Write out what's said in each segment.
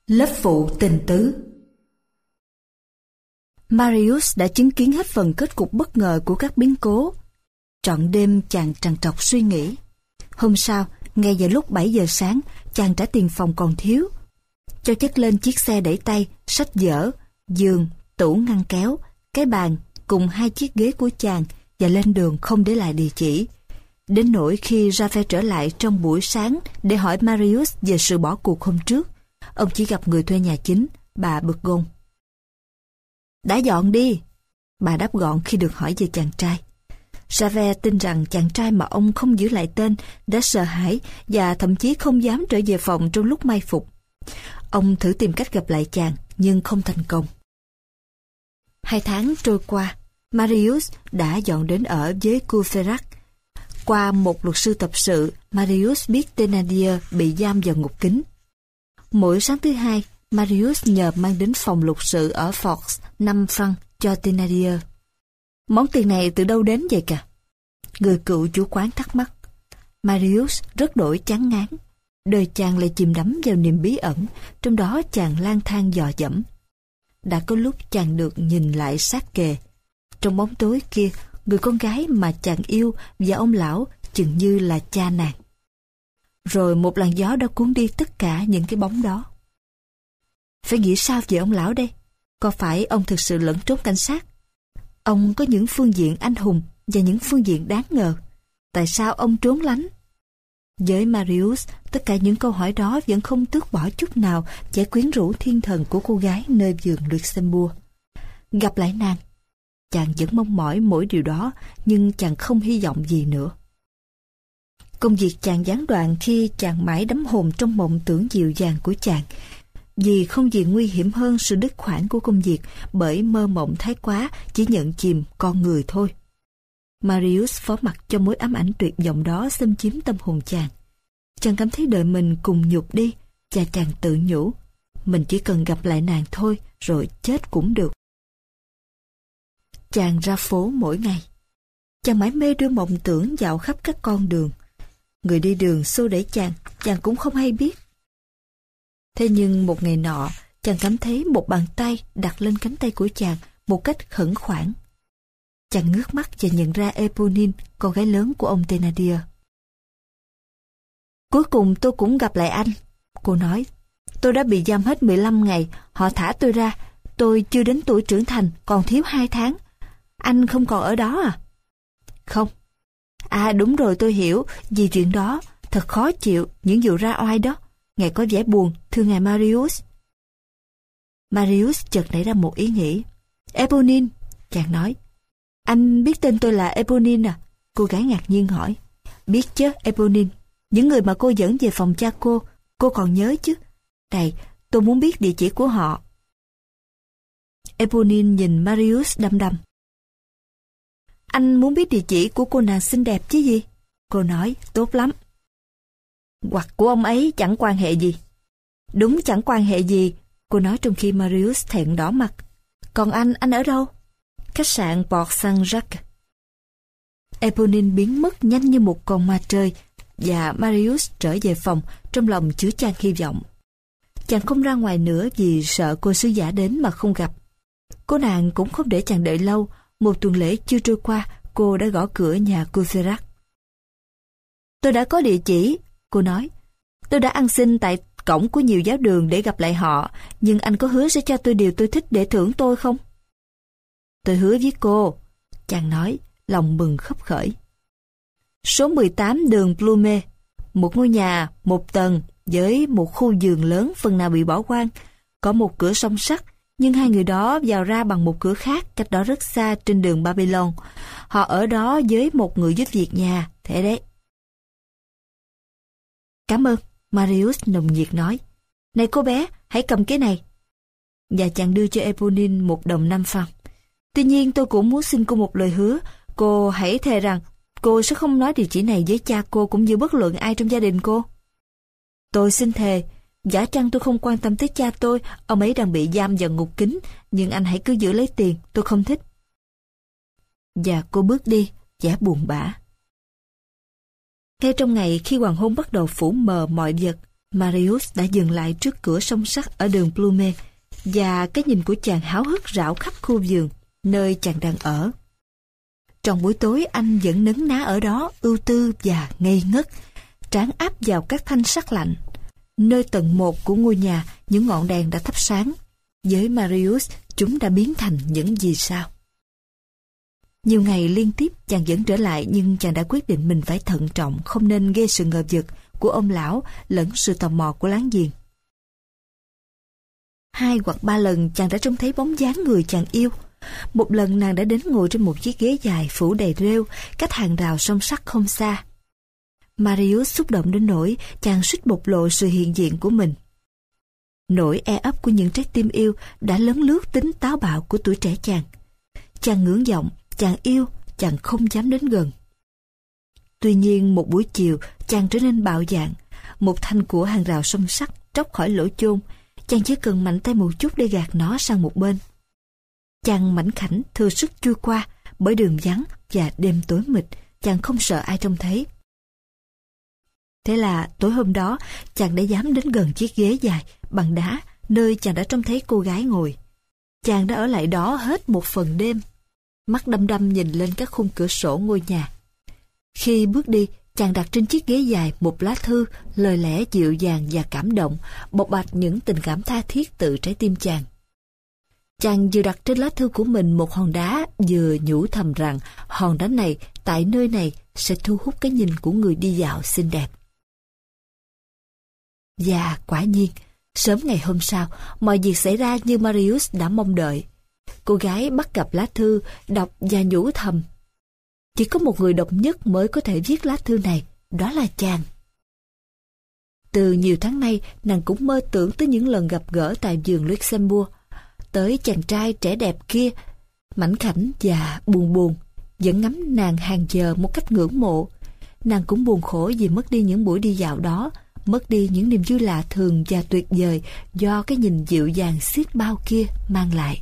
Lớp phụ tình tứ. Marius đã chứng kiến hết phần kết cục bất ngờ của các biến cố. Trọn đêm chàng trằn trọc suy nghĩ. Hôm sau, ngay vào lúc 7 giờ sáng, chàng trả tiền phòng còn thiếu. Cho chất lên chiếc xe đẩy tay, sách vở, giường, tủ ngăn kéo, cái bàn cùng 2 chiếc ghế của chàng và lên đường không để lại địa chỉ. Đến nỗi khi Raphael trở lại trong buổi sáng để hỏi Marius về sự bỏ cuộc hôm trước, ông chỉ gặp người thuê nhà chính, bà Burgon. Đã dọn đi, bà đáp gọn khi được hỏi về chàng trai. Raphael tin rằng chàng trai mà ông không giữ lại tên đã sợ hãi và thậm chí không dám trở về phòng trong lúc mai phục. Ông thử tìm cách gặp lại chàng nhưng không thành công. 2 tháng trôi qua, Marius đã dọn đến ở với Courfeyrac. Qua một luật sư tập sự, Marius biết Thénardier bị giam vào ngục kín. Mỗi sáng thứ Hai, Marius nhờ mang đến phòng luật sự ở Forks 5 francs cho Thénardier. Món tiền này từ đâu đến vậy cả? Người cựu chủ quán thắc mắc. Marius rất đổi chán ngán. Đời chàng lại chìm đắm vào niềm bí ẩn, trong đó chàng lang thang dò dẫm. Đã có lúc chàng được nhìn lại sát kề. Trong bóng tối kia, người con gái mà chàng yêu và ông lão chừng như là cha nàng. Rồi một làn gió đã cuốn đi tất cả những cái bóng đó. Phải nghĩ sao về ông lão đây? Có phải ông thực sự lẫn trốn cảnh sát? Ông có những phương diện anh hùng và những phương diện đáng ngờ. Tại sao ông trốn lánh? Với Marius, tất cả những câu hỏi đó vẫn không tước bỏ chút nào vẻ quyến rũ thiên thần của cô gái nơi vườn Luxembourg. Gặp lại nàng, chàng vẫn mong mỏi mỗi điều đó, nhưng chàng không hy vọng gì nữa. Công việc chàng gián đoạn khi chàng mãi đắm hồn trong mộng tưởng dịu dàng của chàng, vì không gì nguy hiểm hơn sự đứt khoản của công việc bởi mơ mộng thái quá chỉ nhận chìm con người thôi. Marius phó mặc cho mối ám ảnh tuyệt vọng đó xâm chiếm tâm hồn chàng. Chàng cảm thấy đời mình cùng nhục đi, và chàng tự nhủ, mình chỉ cần gặp lại nàng thôi, rồi chết cũng được. Chàng ra phố mỗi ngày. Chàng mãi mê đưa mộng tưởng dạo khắp các con đường. Người đi đường xô đẩy chàng cũng không hay biết. Thế nhưng một ngày nọ, chàng cảm thấy một bàn tay đặt lên cánh tay của chàng một cách khẩn khoản. Chàng ngước mắt và nhận ra Éponine, con gái lớn của ông Thénardier. Cuối cùng tôi cũng gặp lại anh, cô nói. Tôi đã bị giam hết 15 ngày, họ thả tôi ra. Tôi chưa đến tuổi trưởng thành, còn thiếu 2 tháng. Anh không còn ở đó à? Không. À đúng rồi, tôi hiểu, vì chuyện đó, thật khó chịu, những vụ ra oai đó. Ngài có vẻ buồn, thưa ngài Marius. Marius chợt nảy ra một ý nghĩ. Éponine, chàng nói. Anh biết tên tôi là Éponine à? Cô gái ngạc nhiên hỏi. Biết chứ, Éponine. Những người mà cô dẫn về phòng cha cô còn nhớ chứ? Này, tôi muốn biết địa chỉ của họ. Éponine nhìn Marius đăm đăm. Anh muốn biết địa chỉ của cô nàng xinh đẹp chứ gì? Cô nói, tốt lắm. Hoặc của ông ấy chẳng quan hệ gì. Đúng, chẳng quan hệ gì, cô nói trong khi Marius thẹn đỏ mặt. Còn anh ở đâu? Khách sạn Port Saint-Jacques. Éponine biến mất nhanh như một con ma trời, và Marius trở về phòng trong lòng chứa chan hy vọng. Chàng không ra ngoài nữa vì sợ cô sứ giả đến mà không gặp. Cô nàng cũng không để chàng đợi lâu. Một tuần lễ chưa trôi qua, cô đã gõ cửa nhà Courfeyrac. Tôi đã có địa chỉ, cô nói. Tôi đã ăn xin tại cổng của nhiều giáo đường để gặp lại họ, nhưng anh có hứa sẽ cho tôi điều tôi thích để thưởng tôi không? Tôi hứa với cô, chàng nói, lòng mừng khấp khởi. Số 18 đường Plumet, một ngôi nhà, 1 tầng, với một khu vườn lớn phần nào bị bỏ hoang, có một cửa song sắt, nhưng 2 người đó vào ra bằng một cửa khác cách đó rất xa trên đường Babylon. Họ ở đó với một người giúp việc nhà, thế đấy. Cảm ơn, Marius nồng nhiệt nói. Này cô bé, hãy cầm cái này. Và chàng đưa cho Éponine 1 đồng 5 francs. Tuy nhiên tôi cũng muốn xin cô một lời hứa. Cô hãy thề rằng cô sẽ không nói địa chỉ này với cha cô cũng như bất luận ai trong gia đình cô. Tôi xin thề. Giả chăng tôi không quan tâm tới cha tôi, ông ấy đang bị giam vào ngục kín, nhưng anh hãy cứ giữ lấy tiền, tôi không thích. Và cô bước đi, vẻ buồn bã. Ngay trong ngày khi hoàng hôn bắt đầu phủ mờ mọi vật, Marius đã dừng lại trước cửa song sắt ở đường Plumet, và cái nhìn của chàng háo hức rảo khắp khu vườn nơi chàng đang ở. Trong buổi tối anh vẫn nấn ná ở đó, ưu tư và ngây ngất, trán áp vào các thanh sắt lạnh. Nơi tầng 1 của ngôi nhà, những ngọn đèn đã thắp sáng. Với Marius, chúng đã biến thành những vì sao. Nhiều ngày liên tiếp chàng vẫn trở lại, nhưng chàng đã quyết định mình phải thận trọng, không nên gây sự ngờ vực của ông lão lẫn sự tò mò của láng giềng. 2 hoặc 3 lần chàng đã trông thấy bóng dáng người chàng yêu. Một lần nàng đã đến ngồi trên một chiếc ghế dài phủ đầy rêu, cách hàng rào song sắt không xa. Marius xúc động đến nỗi chàng suýt bộc lộ sự hiện diện của mình. Nỗi e ấp của những trái tim yêu đã lấn lướt tính táo bạo của tuổi trẻ chàng. Chàng ngưỡng vọng, chàng yêu, chàng không dám đến gần. Tuy nhiên một buổi chiều chàng trở nên bạo dạn. Một thanh của hàng rào song sắt tróc khỏi lỗ chôn, chàng chỉ cần mạnh tay một chút để gạt nó sang một bên. Chàng mảnh khảnh thừa sức chui qua bởi đường vắng và đêm tối mịt, chàng không sợ ai trông thấy. Thế là tối hôm đó chàng đã dám đến gần chiếc ghế dài bằng đá nơi chàng đã trông thấy cô gái ngồi. Chàng đã ở lại đó hết một phần đêm, mắt đăm đăm nhìn lên các khung cửa sổ ngôi nhà. Khi bước đi, chàng đặt trên chiếc ghế dài một lá thư, lời lẽ dịu dàng và cảm động, bộc bạch những tình cảm tha thiết từ trái tim chàng. Chàng vừa đặt trên lá thư của mình một hòn đá, vừa nhủ thầm rằng hòn đá này tại nơi này sẽ thu hút cái nhìn của người đi dạo xinh đẹp. Và quả nhiên, sớm ngày hôm sau, mọi việc xảy ra như Marius đã mong đợi. Cô gái bắt gặp lá thư, đọc và nhủ thầm. Chỉ có một người độc nhất mới có thể viết lá thư này, đó là chàng. Từ nhiều tháng nay, nàng cũng mơ tưởng tới những lần gặp gỡ tại vườn Luxembourg, tới chàng trai trẻ đẹp kia, mảnh khảnh và buồn buồn, vẫn ngắm nàng hàng giờ một cách ngưỡng mộ. Nàng cũng buồn khổ vì mất đi những buổi đi dạo đó, mất đi những niềm vui lạ thường và tuyệt vời do cái nhìn dịu dàng xiết bao kia mang lại.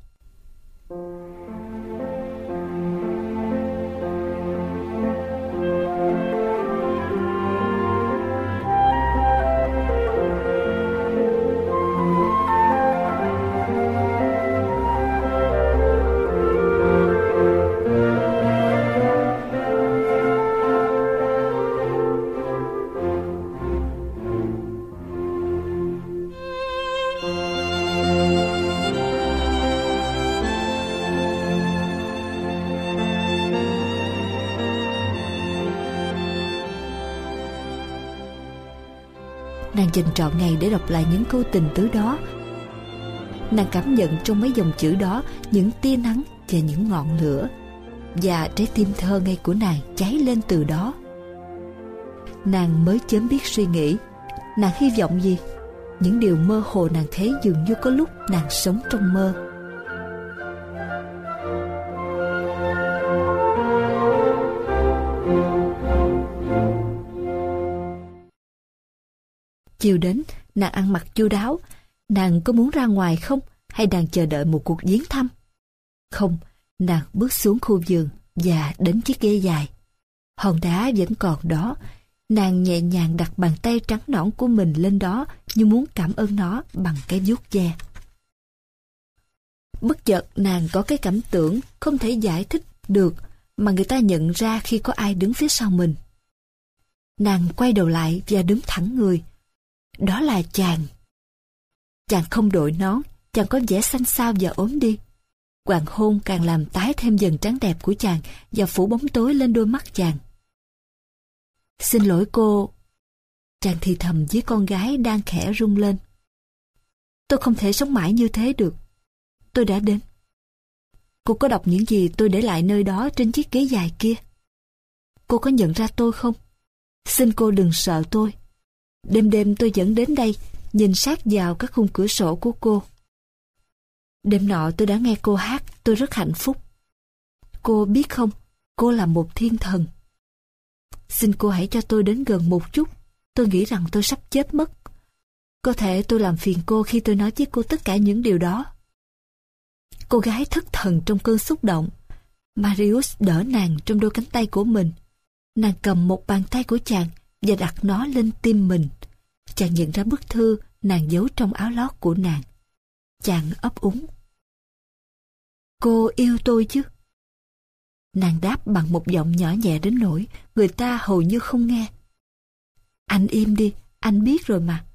Nàng dành trọn ngày để đọc lại những câu tình tứ đó. Nàng cảm nhận trong mấy dòng chữ đó những tia nắng và những ngọn lửa, và trái tim thơ ngây của nàng cháy lên từ đó. Nàng mới chớm biết suy nghĩ. Nàng hy vọng gì? Những điều mơ hồ nàng thấy dường như có lúc nàng sống trong mơ. Chiều đến, nàng ăn mặc chu đáo. Nàng có muốn ra ngoài không? Hay đang chờ đợi một cuộc viếng thăm? Không, nàng bước xuống khu vườn và đến chiếc ghế dài. Hòn đá vẫn còn đó. Nàng nhẹ nhàng đặt bàn tay trắng nõn của mình lên đó như muốn cảm ơn nó bằng cái vuốt ve. Bất chợt nàng có cái cảm tưởng không thể giải thích được mà người ta nhận ra khi có ai đứng phía sau mình. Nàng quay đầu lại và đứng thẳng người. Đó là chàng. Chàng không đội nón, chàng có vẻ xanh xao và ốm đi. Hoàng hôn càng làm tái thêm dần trắng đẹp của chàng và phủ bóng tối lên đôi mắt chàng. Xin lỗi cô. Chàng thì thầm với con gái đang khẽ rung lên. Tôi không thể sống mãi như thế được. Tôi đã đến. Cô có đọc những gì tôi để lại nơi đó trên chiếc ghế dài kia? Cô có nhận ra tôi không? Xin cô đừng sợ tôi. Đêm đêm tôi vẫn đến đây, nhìn sát vào các khung cửa sổ của cô. Đêm nọ tôi đã nghe cô hát, tôi rất hạnh phúc. Cô biết không, cô là một thiên thần. Xin cô hãy cho tôi đến gần một chút. Tôi nghĩ rằng tôi sắp chết mất. Có thể tôi làm phiền cô khi tôi nói với cô tất cả những điều đó. Cô gái thất thần trong cơn xúc động. Marius đỡ nàng trong đôi cánh tay của mình. Nàng cầm một bàn tay của chàng và đặt nó lên tim mình. chàng nhận ra bức thư nàng giấu trong áo lót của nàng. Chàng ấp úng. Cô yêu tôi chứ? Nàng đáp bằng một giọng nhỏ nhẹ đến nỗi người ta hầu như không nghe. Anh im đi, anh biết rồi mà.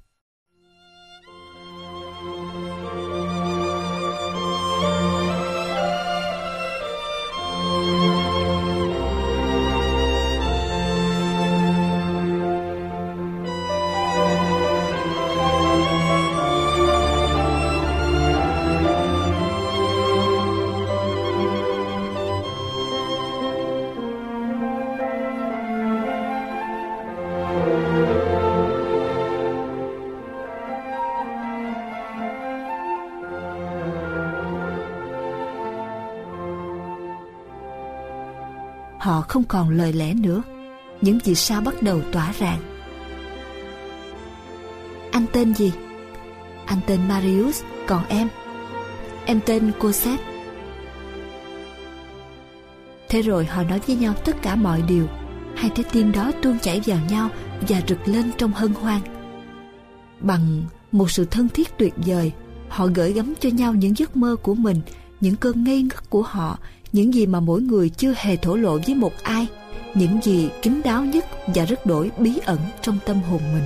Họ không còn lời lẽ nữa. Những vì sao bắt đầu tỏa rạng. Anh tên gì? Anh tên Marius, còn em? Em tên Cosette. Thế rồi họ nói với nhau tất cả mọi điều. Hai trái tim đó tuôn chảy vào nhau và rực lên trong hân hoan. Bằng một sự thân thiết tuyệt vời, họ gửi gắm cho nhau những giấc mơ của mình, những cơn ngây ngất của họ, những gì mà mỗi người chưa hề thổ lộ với một ai, những gì kín đáo nhất và rất đổi bí ẩn trong tâm hồn mình.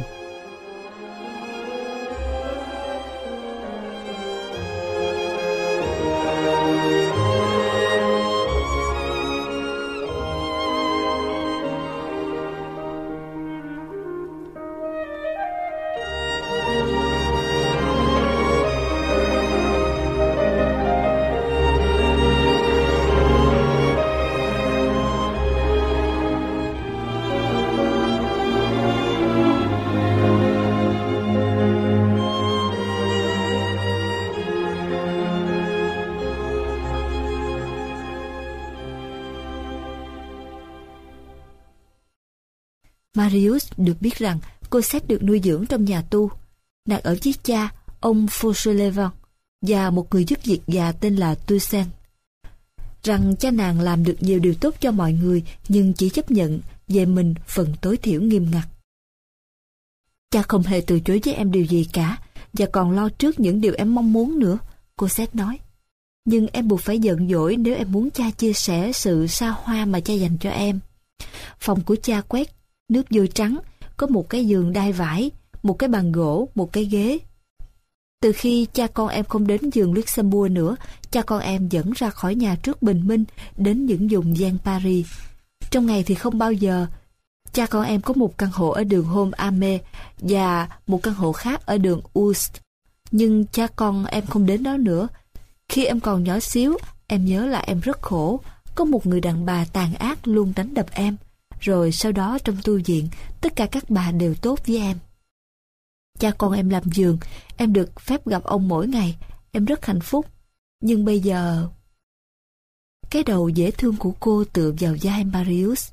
Marius được biết rằng Cosette được nuôi dưỡng trong nhà tu. Nàng ở với cha, ông Fauchelevent, và một người giúp việc già tên là Toussaint. Rằng cha nàng làm được nhiều điều tốt cho mọi người, nhưng chỉ chấp nhận về mình phần tối thiểu nghiêm ngặt. Cha không hề từ chối với em điều gì cả, và còn lo trước những điều em mong muốn nữa, Cosette nói. Nhưng em buộc phải giận dỗi nếu em muốn cha chia sẻ sự xa hoa mà cha dành cho em. Phòng của cha quét nước vôi trắng, có một cái giường đai vải, một cái bàn gỗ, một cái ghế. Từ khi cha con em không đến giường Luxembourg nữa, cha con em dẫn ra khỏi nhà trước bình minh đến những vùng ven Paris. Trong ngày thì không bao giờ. Cha con em có một căn hộ ở đường Homme Armé và một căn hộ khác ở đường Oust. Nhưng cha con em không đến đó nữa. Khi em còn nhỏ xíu, em nhớ là em rất khổ. Có một người đàn bà tàn ác luôn đánh đập em. Rồi sau đó trong tu viện, tất cả các bà đều tốt với em. Cha con em làm vườn, em được phép gặp ông mỗi ngày, em rất hạnh phúc. Nhưng bây giờ... Cái đầu dễ thương của cô tựa vào vai Marius.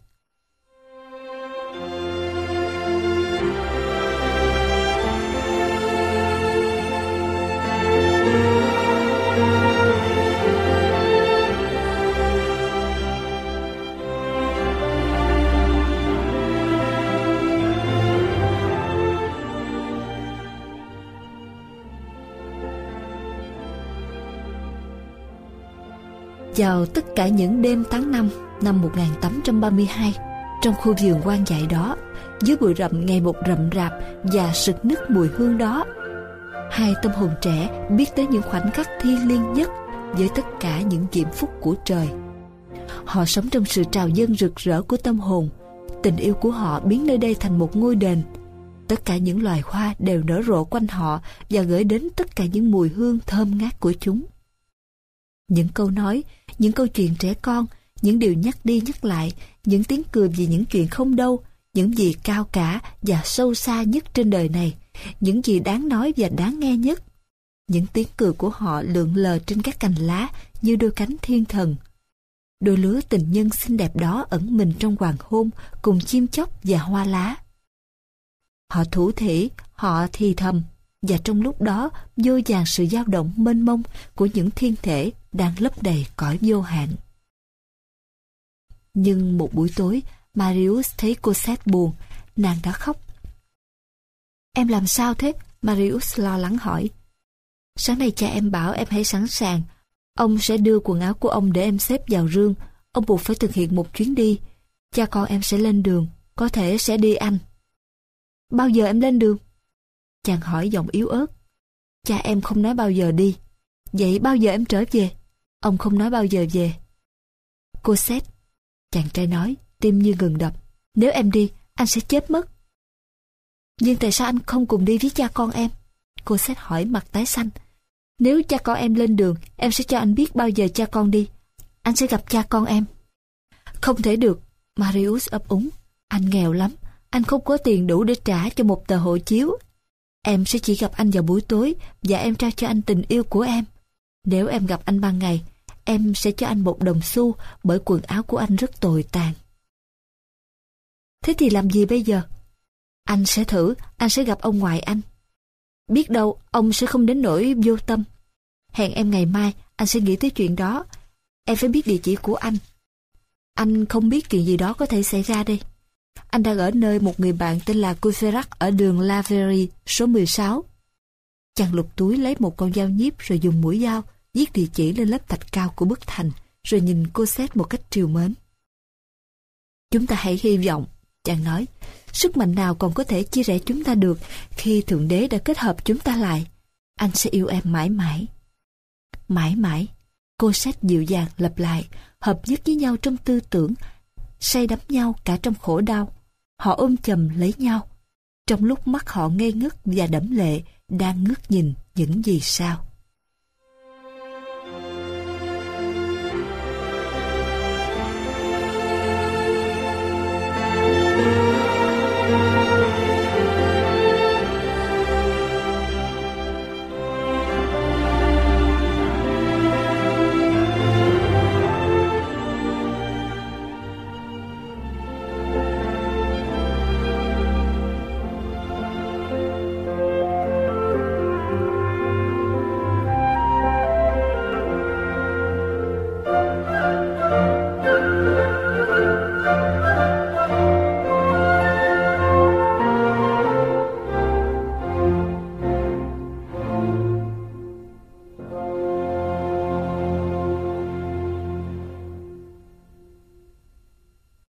Vào tất cả những đêm tháng 5 năm 1832, trong khu vườn hoang dại đó, dưới bụi rậm ngày một rậm rạp và sực nức mùi hương đó, hai tâm hồn trẻ biết tới những khoảnh khắc thiêng liêng nhất với tất cả những diễm phúc của trời. Họ sống trong sự trào dâng rực rỡ của tâm hồn. Tình yêu của họ biến nơi đây thành một ngôi đền. Tất cả những loài hoa đều nở rộ quanh họ và gửi đến tất cả những mùi hương thơm ngát của chúng. Những câu nói, những câu chuyện trẻ con, những điều nhắc đi nhắc lại, những tiếng cười vì những chuyện không đâu, những gì cao cả và sâu xa nhất trên đời này, những gì đáng nói và đáng nghe nhất. Những tiếng cười của họ lượn lờ trên các cành lá như đôi cánh thiên thần. Đôi lứa tình nhân xinh đẹp đó ẩn mình trong hoàng hôn cùng chim chóc và hoa lá. Họ thủ thỉ, họ thì thầm, và trong lúc đó vô vàn sự dao động mênh mông của những thiên thể đang lấp đầy cõi vô hạn. Nhưng một buổi tối, Marius thấy Cosette buồn, nàng đã khóc. Em làm sao thế? Marius lo lắng hỏi. Sáng nay cha em bảo em hãy sẵn sàng. Ông sẽ đưa quần áo của ông để em xếp vào rương. Ông buộc phải thực hiện một chuyến đi. Cha con em sẽ lên đường, có thể sẽ đi Anh. Bao giờ em lên đường? Chàng hỏi giọng yếu ớt. Cha em không nói bao giờ đi. Vậy bao giờ em trở về? Ông không nói bao giờ về. Cosette, chàng trai nói, tim như ngừng đập. Nếu em đi, anh sẽ chết mất. Nhưng tại sao anh không cùng đi với cha con em? Cosette hỏi mặt tái xanh. Nếu cha con em lên đường, em sẽ cho anh biết bao giờ cha con đi. Anh sẽ gặp cha con em. Không thể được, Marius ấp úng. Anh nghèo lắm, anh không có tiền đủ để trả cho một tờ hộ chiếu. Em sẽ chỉ gặp anh vào buổi tối và em trao cho anh tình yêu của em. Nếu em gặp anh ban ngày, em sẽ cho anh 1 đồng xu bởi quần áo của anh rất tồi tàn. Thế thì làm gì bây giờ? Anh sẽ thử, anh sẽ gặp ông ngoại anh. Biết đâu ông sẽ không đến nỗi vô tâm. Hẹn em ngày mai, anh sẽ nghĩ tới chuyện đó. Em phải biết địa chỉ của anh. Anh không biết chuyện gì đó có thể xảy ra đây. Anh đang ở nơi một người bạn tên là Courfeyrac ở đường La Verrerie số 16. Chàng lục túi lấy một con dao nhíp rồi dùng mũi dao viết địa chỉ lên lớp thạch cao của bức thành, rồi nhìn Cosette một cách trìu mến. Chúng ta hãy hy vọng, chàng nói, sức mạnh nào còn có thể chia rẽ chúng ta được khi Thượng Đế đã kết hợp chúng ta lại. Anh sẽ yêu em mãi mãi. Mãi mãi, Cosette dịu dàng lặp lại, hợp nhất với nhau trong tư tưởng, say đắm nhau cả trong khổ đau. Họ ôm chầm lấy nhau, trong lúc mắt họ ngây ngất và đẫm lệ đang ngước nhìn những vì sao.